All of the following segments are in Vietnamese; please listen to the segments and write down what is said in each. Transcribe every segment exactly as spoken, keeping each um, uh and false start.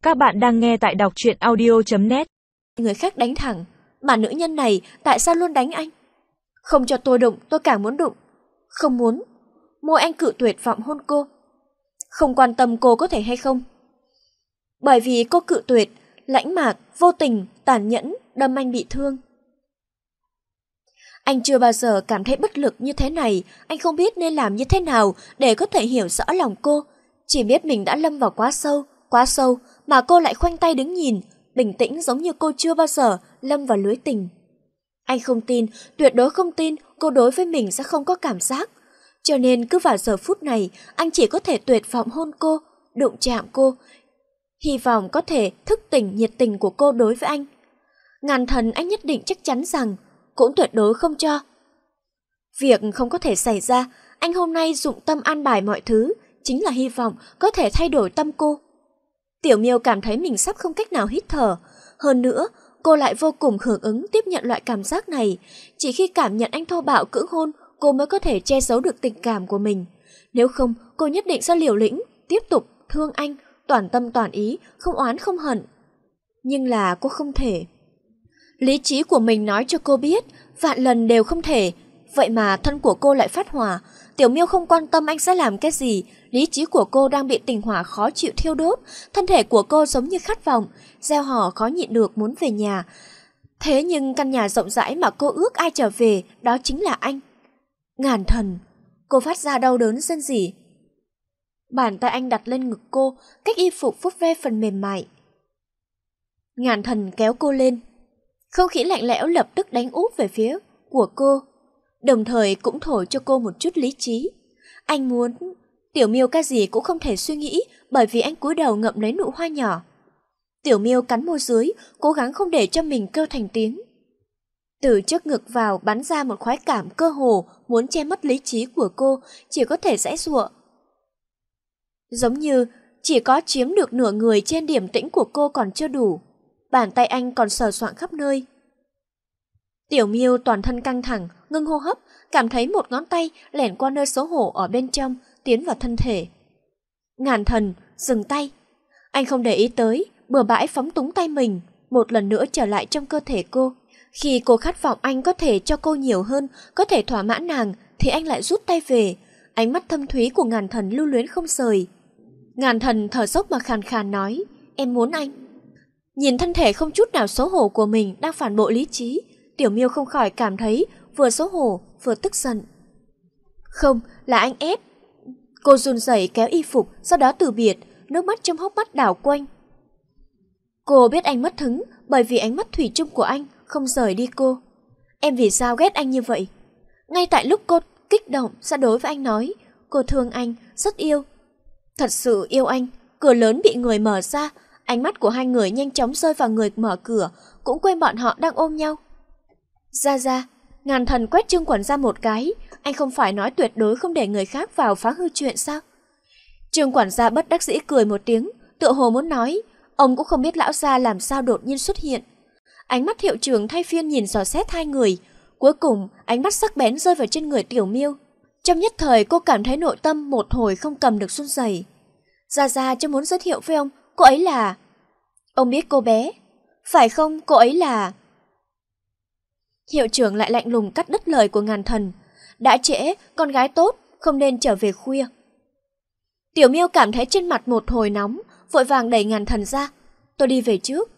Các bạn đang nghe tại đọc truyện audio chấm net. Người khác đánh thẳng, mà nữ nhân này tại sao luôn đánh anh? Không cho tôi đụng, tôi càng muốn đụng. Không muốn. Môi anh cự tuyệt vọng hôn cô. Không quan tâm cô có thể hay không. Bởi vì cô cự tuyệt, lãnh mạc, vô tình, tàn nhẫn, đâm anh bị thương. Anh chưa bao giờ cảm thấy bất lực như thế này, anh không biết nên làm như thế nào để có thể hiểu rõ lòng cô. Chỉ biết mình đã lâm vào quá sâu, quá sâu, mà cô lại khoanh tay đứng nhìn, bình tĩnh giống như cô chưa bao giờ lâm vào lưới tình. Anh không tin, tuyệt đối không tin cô đối với mình sẽ không có cảm giác. Cho nên cứ vào giờ phút này, anh chỉ có thể tuyệt vọng hôn cô, đụng chạm cô, hy vọng có thể thức tỉnh nhiệt tình của cô đối với anh. Ngàn thần anh nhất định chắc chắn rằng cũng tuyệt đối không cho. Việc không có thể xảy ra, anh hôm nay dụng tâm an bài mọi thứ, chính là hy vọng có thể thay đổi tâm cô. Tiểu Miêu cảm thấy mình sắp không cách nào hít thở. Hơn nữa, cô lại vô cùng hưởng ứng tiếp nhận loại cảm giác này. Chỉ khi cảm nhận anh thô bạo cưỡng hôn, cô mới có thể che giấu được tình cảm của mình. Nếu không, cô nhất định sẽ liều lĩnh, tiếp tục thương anh, toàn tâm toàn ý, không oán không hận. Nhưng là cô không thể. Lý trí của mình nói cho cô biết, vạn lần đều không thể. Vậy mà thân của cô lại phát hỏa. Tiểu Miêu không quan tâm anh sẽ làm cái gì. Lý trí của cô đang bị tình hỏa khó chịu thiêu đốt. Thân thể của cô giống như khát vọng, gieo hò khó nhịn được muốn về nhà. Thế nhưng căn nhà rộng rãi mà cô ước ai trở về, đó chính là anh. Ngàn thần, cô phát ra đau đớn rên rỉ. Bàn tay anh đặt lên ngực cô, cách y phục vuốt ve phần mềm mại. Ngàn thần kéo cô lên. Không khí lạnh lẽo lập tức đánh úp về phía của cô, đồng thời cũng thổi cho cô một chút lý trí. Anh muốn... Tiểu Miêu cái gì cũng không thể suy nghĩ, bởi vì anh cúi đầu ngậm lấy nụ hoa nhỏ. Tiểu Miêu cắn môi dưới, cố gắng không để cho mình kêu thành tiếng. Từ trước ngực vào bắn ra một khoái cảm cơ hồ muốn che mất lý trí của cô, chỉ có thể giãy giụa. Giống như chỉ có chiếm được nửa người trên điểm tĩnh của cô còn chưa đủ. Bàn tay anh còn sờ soạng khắp nơi. Tiểu Miêu toàn thân căng thẳng, ngưng hô hấp, cảm thấy một ngón tay lẻn qua nơi xấu hổ ở bên trong, tiến vào thân thể. Ngàn thần, dừng tay. Anh không để ý tới, bừa bãi phóng túng tay mình, một lần nữa trở lại trong cơ thể cô. Khi cô khát vọng anh có thể cho cô nhiều hơn, có thể thỏa mãn nàng, thì anh lại rút tay về. Ánh mắt thâm thúy của ngàn thần lưu luyến không rời. Ngàn thần thở dốc mà khàn khàn nói, em muốn anh. Nhìn thân thể không chút nào xấu hổ của mình đang phản bội lý trí, Tiểu Miêu không khỏi cảm thấy vừa xấu hổ vừa tức giận. Không, là anh ép. Cô run rẩy kéo y phục, sau đó từ biệt, nước mắt trong hốc mắt đảo quanh. Cô biết anh mất hứng bởi vì ánh mắt thủy chung của anh không rời đi cô. Em vì sao ghét anh như vậy? Ngay tại lúc cô kích động sẽ đối với anh nói, cô thương anh, rất yêu. Thật sự yêu anh. Cửa lớn bị người mở ra, ánh mắt của hai người nhanh chóng rơi vào người mở cửa, cũng quên bọn họ đang ôm nhau. Ra ra, ngàn thần quét Trương Quản gia một cái, anh không phải nói tuyệt đối không để người khác vào phá hư chuyện sao? Trương Quản gia bất đắc dĩ cười một tiếng, tựa hồ muốn nói, ông cũng không biết lão gia làm sao đột nhiên xuất hiện. Ánh mắt hiệu trưởng thay phiên nhìn dò xét hai người, cuối cùng ánh mắt sắc bén rơi vào trên người Tiểu Miêu. Trong nhất thời cô cảm thấy nội tâm một hồi không cầm được run rẩy. Ra ra cho muốn giới thiệu với ông, cô ấy là... Ông biết cô bé, phải không? Cô ấy là... Hiệu trưởng lại lạnh lùng cắt đứt lời của ngàn thần. Đã trễ, con gái tốt, không nên trở về khuya. Tiểu Miêu cảm thấy trên mặt một hồi nóng, vội vàng đẩy ngàn thần ra. Tôi đi về trước.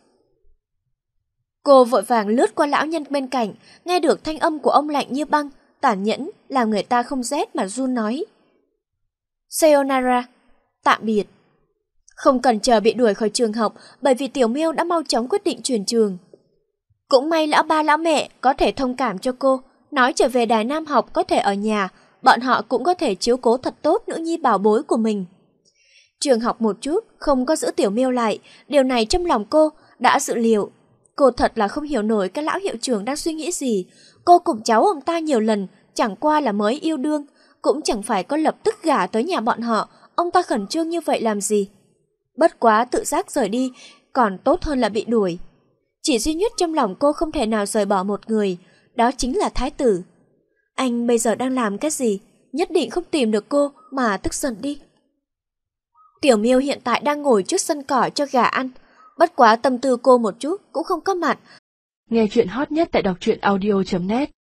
Cô vội vàng lướt qua lão nhân bên cạnh, nghe được thanh âm của ông lạnh như băng, tàn nhẫn, làm người ta không rét mà run nói. Sayonara, tạm biệt. Không cần chờ bị đuổi khỏi trường học, bởi vì Tiểu Miêu đã mau chóng quyết định chuyển trường. Cũng may lão ba lão mẹ có thể thông cảm cho cô, nói trở về Đài Nam học có thể ở nhà, bọn họ cũng có thể chiếu cố thật tốt nữ nhi bảo bối của mình. Trường học một chút, không có giữ Tiểu Miêu lại, điều này trong lòng cô đã dự liệu. Cô thật là không hiểu nổi cái lão hiệu trưởng đang suy nghĩ gì. Cô cùng cháu ông ta nhiều lần, chẳng qua là mới yêu đương, cũng chẳng phải có lập tức gả tới nhà bọn họ, ông ta khẩn trương như vậy làm gì. Bất quá tự giác rời đi, còn tốt hơn là bị đuổi. Chỉ duy nhất trong lòng cô không thể nào rời bỏ một người, đó chính là Thái tử. Anh bây giờ đang làm cái gì? Nhất định không tìm được cô mà tức giận đi. Tiểu Miêu hiện tại đang ngồi trước sân cỏ cho gà ăn. Bất quá tâm tư cô một chút cũng không có mặt. Nghe chuyện hot nhất tại đọc truyện audio chấm net